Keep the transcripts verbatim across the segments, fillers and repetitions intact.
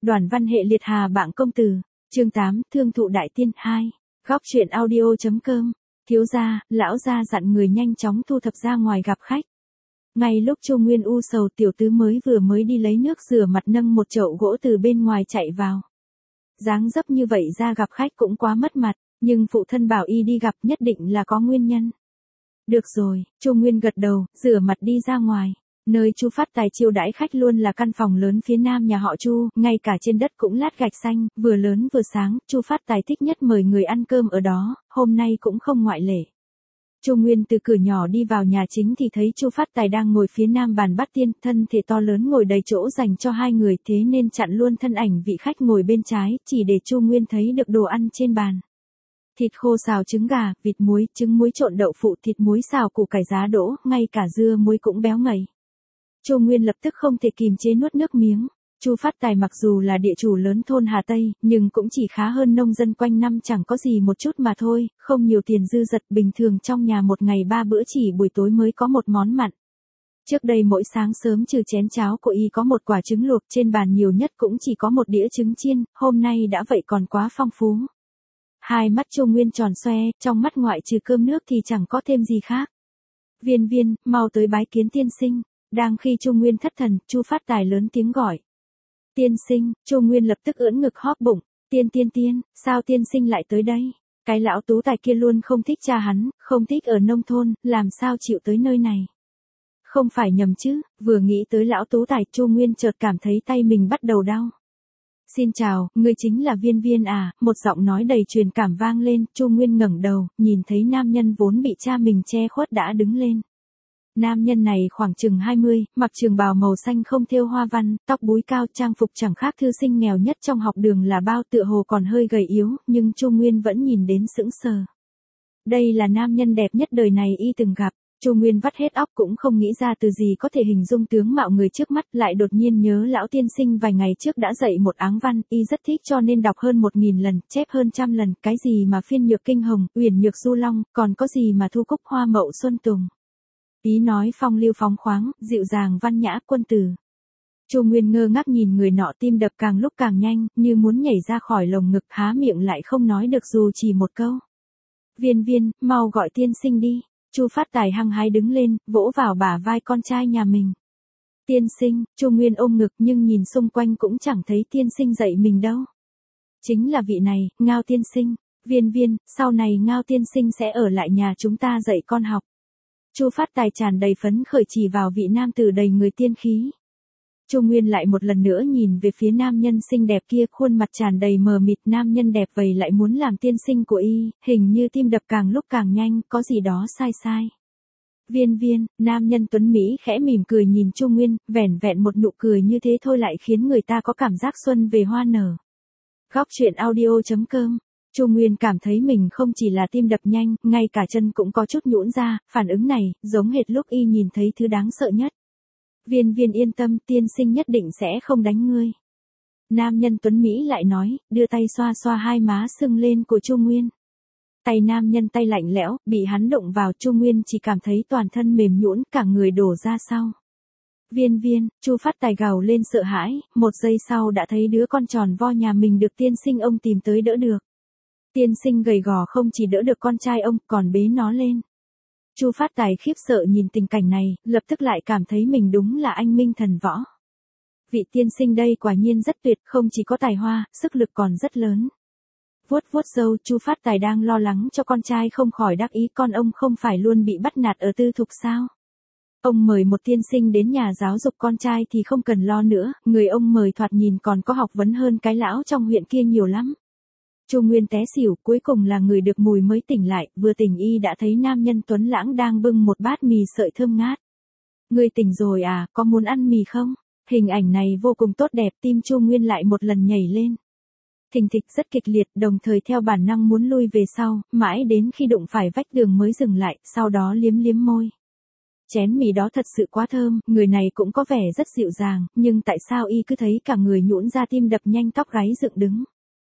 Đoàn văn hệ liệt hà bảng công tử, chương tám, thương thụ đại tiên hai, góc truyện audio.com, thiếu gia, lão gia dặn người nhanh chóng thu thập ra ngoài gặp khách. Ngay lúc Chu Nguyên u sầu tiểu tứ mới vừa mới đi lấy nước rửa mặt nâng một chậu gỗ từ bên ngoài chạy vào. Dáng dấp như vậy ra gặp khách cũng quá mất mặt, nhưng phụ thân bảo y đi gặp nhất định là có nguyên nhân. Được rồi, Chu Nguyên gật đầu, rửa mặt đi ra ngoài. Nơi Chu Phát Tài chiêu đãi khách luôn là căn phòng lớn phía nam nhà họ Chu, ngay cả trên đất cũng lát gạch xanh, vừa lớn vừa sáng, Chu Phát Tài thích nhất mời người ăn cơm ở đó, hôm nay cũng không ngoại lệ. Chu Nguyên từ cửa nhỏ đi vào nhà chính thì thấy Chu Phát Tài đang ngồi phía nam bàn bát tiên, thân thể to lớn ngồi đầy chỗ dành cho hai người, thế nên chặn luôn thân ảnh vị khách ngồi bên trái, chỉ để Chu Nguyên thấy được đồ ăn trên bàn. Thịt khô xào trứng gà, vịt muối, trứng muối trộn đậu phụ, thịt muối xào củ cải giá đỗ, ngay cả dưa muối cũng béo ngậy. Chu Nguyên lập tức không thể kìm chế nuốt nước miếng. Chu Phát Tài mặc dù là địa chủ lớn thôn Hà Tây, nhưng cũng chỉ khá hơn nông dân quanh năm chẳng có gì một chút mà thôi, không nhiều tiền dư dật, bình thường trong nhà một ngày ba bữa chỉ buổi tối mới có một món mặn. Trước đây mỗi sáng sớm trừ chén cháo của y có một quả trứng luộc, trên bàn nhiều nhất cũng chỉ có một đĩa trứng chiên, hôm nay đã vậy còn quá phong phú. Hai mắt Chu Nguyên tròn xoe, trong mắt ngoại trừ cơm nước thì chẳng có thêm gì khác. Viên Viên, mau tới bái kiến tiên sinh. Đang khi Chu Nguyên thất thần, Chu Phát Tài lớn tiếng gọi. Tiên sinh, Chu Nguyên lập tức ưỡn ngực hóp bụng, tiên tiên tiên, sao tiên sinh lại tới đây? Cái lão tú tài kia luôn không thích cha hắn, không thích ở nông thôn, làm sao chịu tới nơi này? Không phải nhầm chứ, vừa nghĩ tới lão tú tài, Chu Nguyên chợt cảm thấy tay mình bắt đầu đau. Xin chào, ngươi chính là Viên Viên à, một giọng nói đầy truyền cảm vang lên, Chu Nguyên ngẩng đầu, nhìn thấy nam nhân vốn bị cha mình che khuất đã đứng lên. Nam nhân này khoảng chừng hai mươi, mặc trường bào màu xanh không thêu hoa văn, tóc búi cao, trang phục chẳng khác thư sinh nghèo nhất trong học đường là bao, tựa hồ còn hơi gầy yếu, nhưng Chu Nguyên vẫn nhìn đến sững sờ. Đây là nam nhân đẹp nhất đời này y từng gặp. Chu Nguyên vắt hết óc cũng không nghĩ ra từ gì có thể hình dung tướng mạo người trước mắt, lại đột nhiên nhớ lão tiên sinh vài ngày trước đã dạy một áng văn, y rất thích cho nên đọc hơn một nghìn lần, chép hơn trăm lần, cái gì mà phiên nhược kinh hồng, uyển nhược du long, còn có gì mà thu cúc hoa mậu xuân tùng. Ý nói phong lưu phóng khoáng, dịu dàng văn nhã, quân tử. Chu Nguyên ngơ ngác nhìn người nọ, tim đập càng lúc càng nhanh, như muốn nhảy ra khỏi lồng ngực, há miệng lại không nói được dù chỉ một câu. Viên Viên, mau gọi tiên sinh đi. Chu Phát Tài hăng hái đứng lên, vỗ vào bả vai con trai nhà mình. Tiên sinh, Chu Nguyên ôm ngực nhưng nhìn xung quanh cũng chẳng thấy tiên sinh dạy mình đâu. Chính là vị này, Ngao tiên sinh. Viên Viên, sau này Ngao tiên sinh sẽ ở lại nhà chúng ta dạy con học. Chu Phát Tài tràn đầy phấn khởi chỉ vào vị nam tử đầy người tiên khí. Chu Nguyên lại một lần nữa nhìn về phía nam nhân xinh đẹp kia, khuôn mặt tràn đầy mờ mịt, nam nhân đẹp vậy lại muốn làm tiên sinh của y, hình như tim đập càng lúc càng nhanh, có gì đó sai sai. Viên Viên, nam nhân tuấn Mỹ khẽ mỉm cười nhìn Chu Nguyên, vẻn vẹn một nụ cười như thế thôi lại khiến người ta có cảm giác xuân về hoa nở. Góc truyện audio.com. Chu Nguyên cảm thấy mình không chỉ là tim đập nhanh, ngay cả chân cũng có chút nhũn ra, phản ứng này, giống hệt lúc y nhìn thấy thứ đáng sợ nhất. Viên Viên yên tâm, tiên sinh nhất định sẽ không đánh ngươi. Nam nhân tuấn Mỹ lại nói, đưa tay xoa xoa hai má sưng lên của Chu Nguyên. Tay nam nhân tay lạnh lẽo, bị hắn động vào, Chu Nguyên chỉ cảm thấy toàn thân mềm nhũn, cả người đổ ra sau. Viên Viên, Chu Phát Tài gào lên sợ hãi, một giây sau đã thấy đứa con tròn vo nhà mình được tiên sinh ông tìm tới đỡ được. Tiên sinh gầy gò không chỉ đỡ được con trai ông, còn bế nó lên. Chu Phát Tài khiếp sợ nhìn tình cảnh này, lập tức lại cảm thấy mình đúng là anh minh thần võ. Vị tiên sinh đây quả nhiên rất tuyệt, không chỉ có tài hoa, sức lực còn rất lớn. Vuốt vuốt râu, Chu Phát Tài đang lo lắng cho con trai không khỏi đắc ý, con ông không phải luôn bị bắt nạt ở tư thục sao? Ông mời một tiên sinh đến nhà giáo dục con trai thì không cần lo nữa, người ông mời thoạt nhìn còn có học vấn hơn cái lão trong huyện kia nhiều lắm. Chu Nguyên té xỉu, cuối cùng là người được mùi mới tỉnh lại, vừa tỉnh y đã thấy nam nhân tuấn lãng đang bưng một bát mì sợi thơm ngát. Ngươi tỉnh rồi à, có muốn ăn mì không? Hình ảnh này vô cùng tốt đẹp, tim Chu Nguyên lại một lần nhảy lên. Thình thịch rất kịch liệt, đồng thời theo bản năng muốn lui về sau, mãi đến khi đụng phải vách tường mới dừng lại, sau đó liếm liếm môi. Chén mì đó thật sự quá thơm, người này cũng có vẻ rất dịu dàng, nhưng tại sao y cứ thấy cả người nhũn ra, tim đập nhanh, tóc gáy dựng đứng.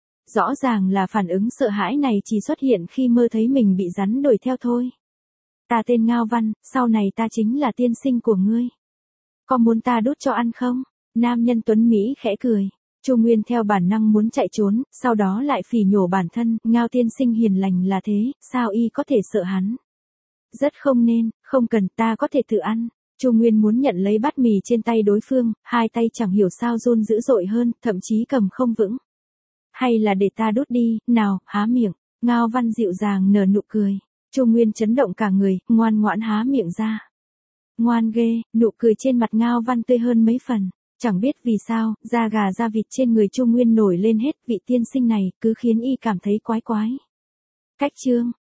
Rõ ràng là phản ứng sợ hãi này chỉ xuất hiện khi mơ thấy mình bị rắn đuổi theo thôi. Ta tên Ngao Văn, sau này ta chính là tiên sinh của ngươi. Có muốn ta đút cho ăn không? Nam nhân tuấn Mỹ khẽ cười. Chu Nguyên theo bản năng muốn chạy trốn, sau đó lại phỉ nhổ bản thân, Ngao tiên sinh hiền lành là thế, sao y có thể sợ hắn. Rất không nên, không cần, ta có thể tự ăn. Chu Nguyên muốn nhận lấy bát mì trên tay đối phương, hai tay chẳng hiểu sao run dữ dội hơn, thậm chí cầm không vững. Hay là để ta đút đi, nào, há miệng. Ngao Văn dịu dàng nở nụ cười. Chu Nguyên chấn động cả người, ngoan ngoãn há miệng ra. Ngoan ghê, nụ cười trên mặt Ngao Văn tươi hơn mấy phần. Chẳng biết vì sao, da gà da vịt trên người Chu Nguyên nổi lên hết, vị tiên sinh này cứ khiến y cảm thấy quái quái. Cách chương